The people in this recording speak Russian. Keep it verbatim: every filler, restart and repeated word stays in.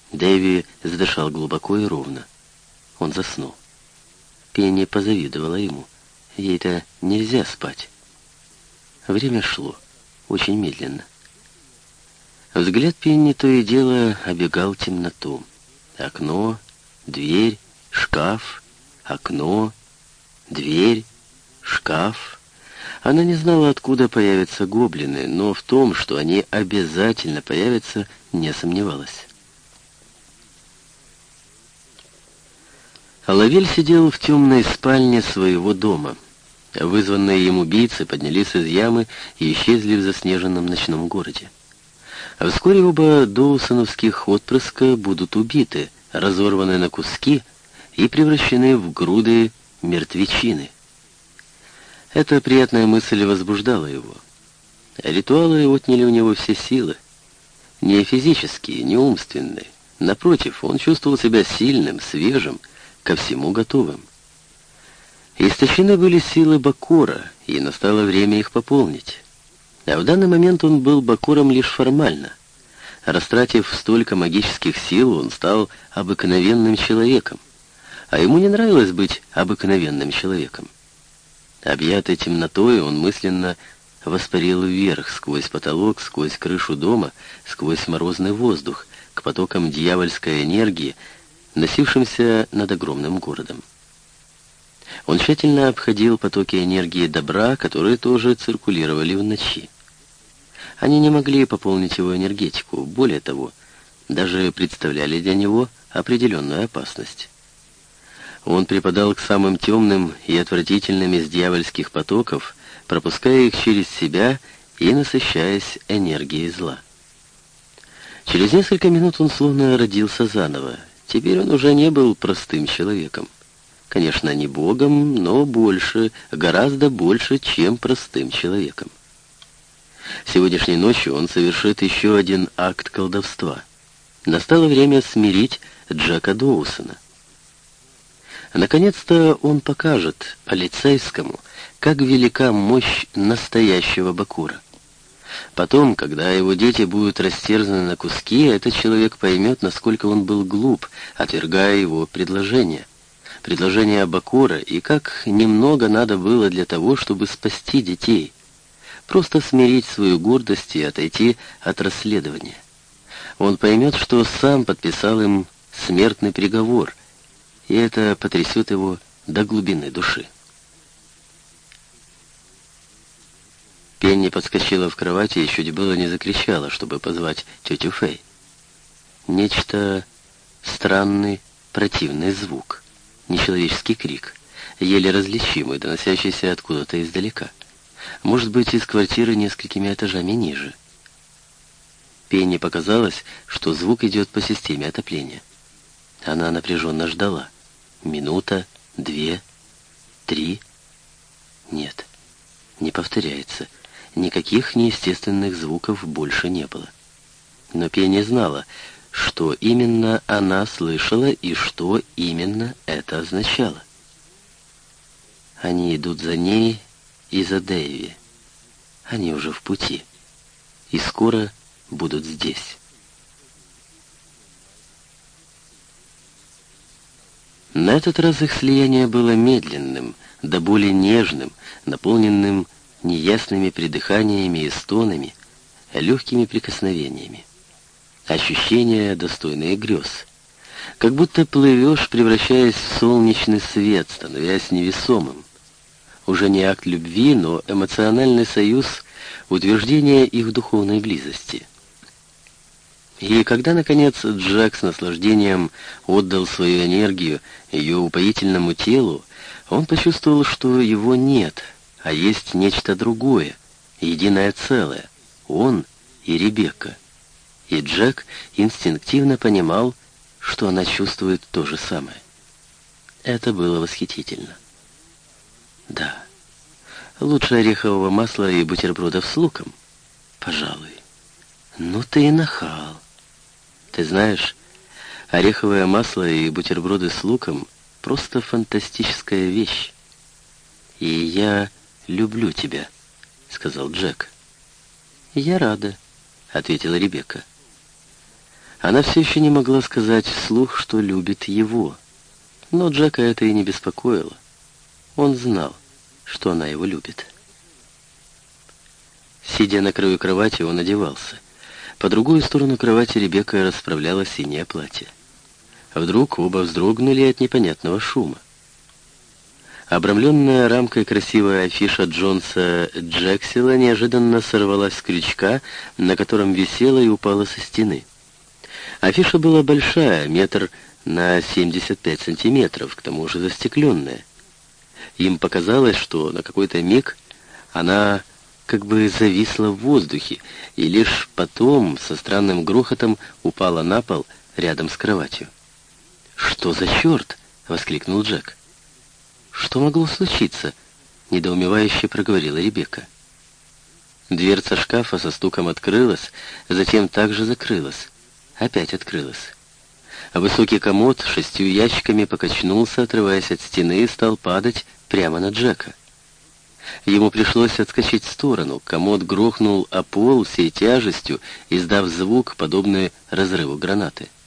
Дэви задышал глубоко и ровно. Он заснул. Пенни позавидовала ему. Ей-то нельзя спать. Время шло. Очень медленно. Взгляд Пенни то и дело обегал темноту. Окно, дверь, шкаф, окно, дверь, шкаф. Она не знала, откуда появятся гоблины, но в том, что они обязательно появятся, не сомневалась. Лавель сидел в темной спальне своего дома. Вызванные им убийцы поднялись из ямы и исчезли в заснеженном ночном городе. А вскоре оба доусоновских отпрыска будут убиты, разорваны на куски и превращены в груды мертвечины. Эта приятная мысль возбуждала его. Ритуалы отняли у него все силы. Не физические, не умственные. Напротив, он чувствовал себя сильным, свежим, ко всему готовым. Истощены были силы Бакора, и настало время их пополнить. А в данный момент он был Бакором лишь формально. Растратив столько магических сил, он стал обыкновенным человеком. А ему не нравилось быть обыкновенным человеком. Объятый темнотой, он мысленно воспарил вверх, сквозь потолок, сквозь крышу дома, сквозь морозный воздух, к потокам дьявольской энергии, носившимся над огромным городом. Он тщательно обходил потоки энергии добра, которые тоже циркулировали в ночи. Они не могли пополнить его энергетику, более того, даже представляли для него определенную опасность. Он припадал к самым темным и отвратительным из дьявольских потоков, пропуская их через себя и насыщаясь энергией зла. Через несколько минут он словно родился заново. Теперь он уже не был простым человеком. Конечно, не богом, но больше, гораздо больше, чем простым человеком. Сегодняшней ночью он совершит еще один акт колдовства. Настало время смирить Джека Доусона. Наконец-то он покажет полицейскому, как велика мощь настоящего Бакура. Потом, когда его дети будут растерзаны на куски, этот человек поймет, насколько он был глуп, отвергая его предложение. Предложение Бакура, и как немного надо было для того, чтобы спасти детей. Просто смирить свою гордость и отойти от расследования. Он поймет, что сам подписал им смертный приговор, и это потрясет его до глубины души. Пенни подскочила в кровати и чуть было не закричала, чтобы позвать тетю Фэй. Нечто странный, противный звук, нечеловеческий крик, еле различимый, доносящийся откуда-то издалека. Может быть, из квартиры несколькими этажами ниже. Пенни показалось, что звук идет по системе отопления. Она напряженно ждала. Минута, две, три. Нет, не повторяется. Никаких неестественных звуков больше не было. Но Пенни знала, что именно она слышала и что именно это означало. Они идут за ней и за Дэви. Они уже в пути. И скоро будут здесь. На этот раз их слияние было медленным, до боли нежным, наполненным неясными придыханиями и стонами, легкими прикосновениями. Ощущения, достойные грез. Как будто плывешь, превращаясь в солнечный свет, становясь невесомым. Уже не акт любви, но эмоциональный союз, утверждение их духовной близости. И когда, наконец, Джек с наслаждением отдал свою энергию ее упоительному телу, он почувствовал, что его нет, а есть нечто другое, единое целое, он и Ребекка. И Джек инстинктивно понимал, что она чувствует то же самое. Это было восхитительно. Да, лучше орехового масла и бутербродов с луком, пожалуй. Ну ты и нахал. Ты знаешь, ореховое масло и бутерброды с луком — просто фантастическая вещь. И я люблю тебя, — сказал Джек. Я рада, — ответила Ребекка. Она все еще не могла сказать вслух, что любит его. Но Джека это и не беспокоило. Он знал, что она его любит. Сидя на краю кровати, он одевался. По другую сторону кровати Ребекка расправляла синее платье. Вдруг оба вздрогнули от непонятного шума. Обрамленная рамкой красивая афиша Джонса Джексила неожиданно сорвалась с крючка, на котором висела и упала со стены. Афиша была большая, метр на семьдесят пять сантиметров, к тому же застекленная. Им показалось, что на какой-то миг она как бы зависла в воздухе, и лишь потом со странным грохотом упала на пол рядом с кроватью. «Что за черт?» — воскликнул Джек. «Что могло случиться?» — недоумевающе проговорила Ребекка. Дверца шкафа со стуком открылась, затем также закрылась. Опять открылась. Высокий комод с шестью ящиками покачнулся, отрываясь от стены, и стал падать прямо на Джека. Ему пришлось отскочить в сторону. Комод грохнул о пол всей тяжестью, издав звук, подобный разрыву гранаты.